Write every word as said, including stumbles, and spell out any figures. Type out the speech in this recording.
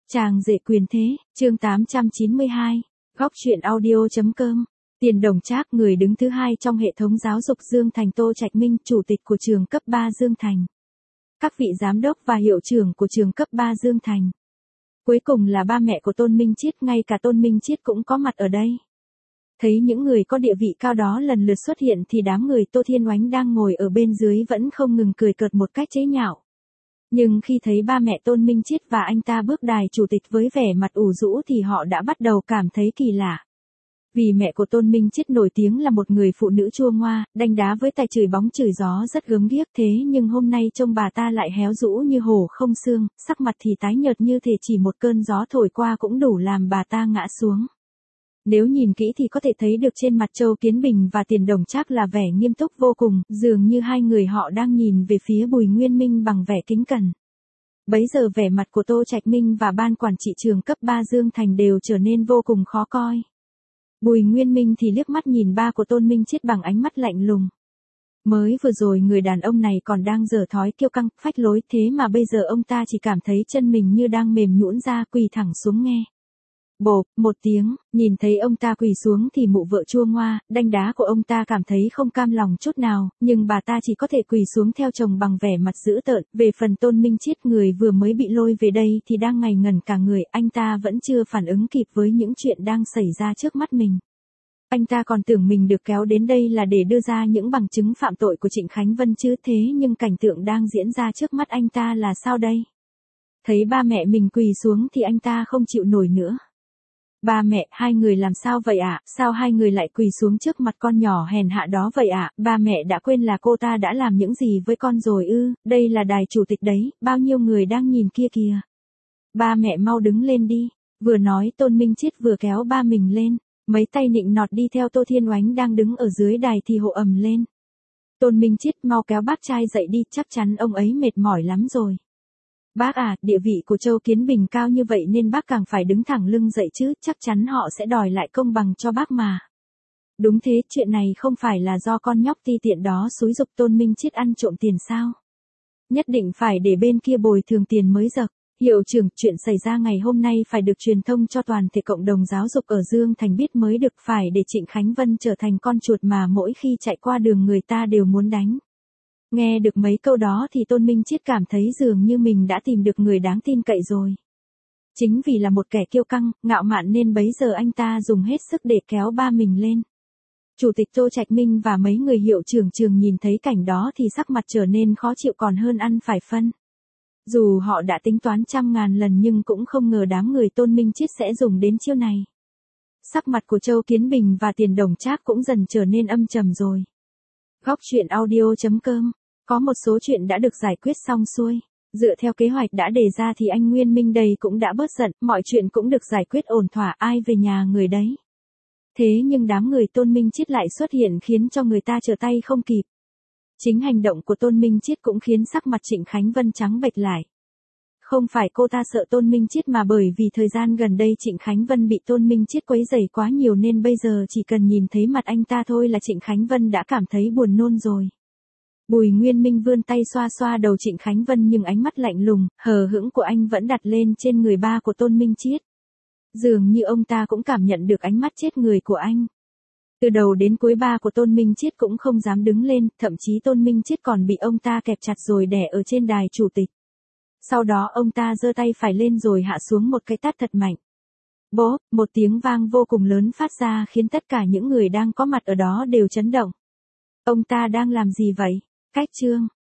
Chàng rể quyền thế, chương tám trăm chín mươi hai, góc truyện audio.com. Tiền Đồng Trác, người đứng thứ hai trong hệ thống giáo dục Dương Thành. Tô Trạch Minh, chủ tịch của trường cấp ba Dương Thành. Các vị giám đốc và hiệu trưởng của trường cấp ba Dương Thành. Cuối cùng là ba mẹ của Tôn Minh Chiết, ngay cả Tôn Minh Chiết cũng có mặt ở đây. Thấy những người có địa vị cao đó lần lượt xuất hiện thì đám người Tô Thiên Oánh đang ngồi ở bên dưới vẫn không ngừng cười cợt một cách chế nhạo. Nhưng khi thấy ba mẹ Tôn Minh Chiết và anh ta bước đài chủ tịch với vẻ mặt ủ rũ thì họ đã bắt đầu cảm thấy kỳ lạ. Vì mẹ của Tôn Minh Chiết nổi tiếng là một người phụ nữ chua ngoa, đanh đá với tài chửi bóng chửi gió rất gớm ghiếc, thế nhưng hôm nay trông bà ta lại héo rũ như hổ không xương, sắc mặt thì tái nhợt như thể chỉ một cơn gió thổi qua cũng đủ làm bà ta ngã xuống. Nếu nhìn kỹ thì có thể thấy được trên mặt Châu Kiến Bình và Tiền Đồng Trác là vẻ nghiêm túc vô cùng, dường như hai người họ đang nhìn về phía Bùi Nguyên Minh bằng vẻ kính cẩn. Bấy giờ vẻ mặt của Tô Trạch Minh và ban quản trị trường cấp ba Dương Thành đều trở nên vô cùng khó coi. Bùi Nguyên Minh thì liếc mắt nhìn ba của Tôn Minh Chiết bằng ánh mắt lạnh lùng. Mới vừa rồi người đàn ông này còn đang giở thói kiêu căng, phách lối, thế mà bây giờ ông ta chỉ cảm thấy chân mình như đang mềm nhũn ra, quỳ thẳng xuống nghe. Bộp, một tiếng, nhìn thấy ông ta quỳ xuống thì mụ vợ chua ngoa, đanh đá của ông ta cảm thấy không cam lòng chút nào, nhưng bà ta chỉ có thể quỳ xuống theo chồng bằng vẻ mặt dữ tợn. Về phần Tôn Minh Chiết, người vừa mới bị lôi về đây thì đang ngây ngẩn cả người, anh ta vẫn chưa phản ứng kịp với những chuyện đang xảy ra trước mắt mình. Anh ta còn tưởng mình được kéo đến đây là để đưa ra những bằng chứng phạm tội của Trịnh Khánh Vân chứ, thế nhưng cảnh tượng đang diễn ra trước mắt anh ta là sao đây? Thấy ba mẹ mình quỳ xuống thì anh ta không chịu nổi nữa. Ba mẹ, hai người làm sao vậy ạ? À? Sao hai người lại quỳ xuống trước mặt con nhỏ hèn hạ đó vậy ạ? À? Ba mẹ đã quên là cô ta đã làm những gì với con rồi ư? Đây là đài chủ tịch đấy, bao nhiêu người đang nhìn kia kìa. Ba mẹ mau đứng lên đi. Vừa nói Tôn Minh Chiết vừa kéo ba mình lên, mấy tay nịnh nọt đi theo Tô Thiên Oánh đang đứng ở dưới đài thì hộ ầm lên. Tôn Minh Chiết, mau kéo bác trai dậy đi, chắc chắn ông ấy mệt mỏi lắm rồi. Bác à, địa vị của Châu Kiến Bình cao như vậy nên bác càng phải đứng thẳng lưng dậy chứ, chắc chắn họ sẽ đòi lại công bằng cho bác mà. Đúng thế, chuyện này không phải là do con nhóc ti tiện đó xúi giục Tôn Minh Chiết ăn trộm tiền sao? Nhất định phải để bên kia bồi thường tiền mới dặc. Hiệu trưởng, chuyện xảy ra ngày hôm nay phải được truyền thông cho toàn thể cộng đồng giáo dục ở Dương Thành biết mới được, phải để Trịnh Khánh Vân trở thành con chuột mà mỗi khi chạy qua đường người ta đều muốn đánh. Nghe được mấy câu đó thì Tôn Minh Chiết cảm thấy dường như mình đã tìm được người đáng tin cậy rồi. Chính vì là một kẻ kiêu căng, ngạo mạn nên bấy giờ anh ta dùng hết sức để kéo ba mình lên. Chủ tịch Tô Trạch Minh và mấy người hiệu trưởng trường nhìn thấy cảnh đó thì sắc mặt trở nên khó chịu còn hơn ăn phải phân. Dù họ đã tính toán trăm ngàn lần nhưng cũng không ngờ đám người Tôn Minh Chiết sẽ dùng đến chiêu này. Sắc mặt của Châu Kiến Bình và Tiền Đồng Trác cũng dần trở nên âm trầm rồi. Góc truyện audio.com. Có một số chuyện đã được giải quyết xong xuôi. Dựa theo kế hoạch đã đề ra thì anh Nguyên Minh đây cũng đã bớt giận, mọi chuyện cũng được giải quyết ổn thỏa, ai về nhà người đấy. Thế nhưng đám người Tôn Minh Chiết lại xuất hiện khiến cho người ta trở tay không kịp. Chính hành động của Tôn Minh Chiết cũng khiến sắc mặt Trịnh Khánh Vân trắng bệch lại. Không phải cô ta sợ Tôn Minh Chiết mà bởi vì thời gian gần đây Trịnh Khánh Vân bị Tôn Minh Chiết quấy rầy quá nhiều nên bây giờ chỉ cần nhìn thấy mặt anh ta thôi là Trịnh Khánh Vân đã cảm thấy buồn nôn rồi. Bùi Nguyên Minh vươn tay xoa xoa đầu Trịnh Khánh Vân nhưng ánh mắt lạnh lùng, hờ hững của anh vẫn đặt lên trên người ba của Tôn Minh Chiết. Dường như ông ta cũng cảm nhận được ánh mắt chết người của anh. Từ đầu đến cuối ba của Tôn Minh Chiết cũng không dám đứng lên, thậm chí Tôn Minh Chiết còn bị ông ta kẹp chặt rồi đè ở trên đài chủ tịch. Sau đó ông ta giơ tay phải lên rồi hạ xuống một cái tát thật mạnh. Bốp, một tiếng vang vô cùng lớn phát ra khiến tất cả những người đang có mặt ở đó đều chấn động. Ông ta đang làm gì vậy? Cách chương.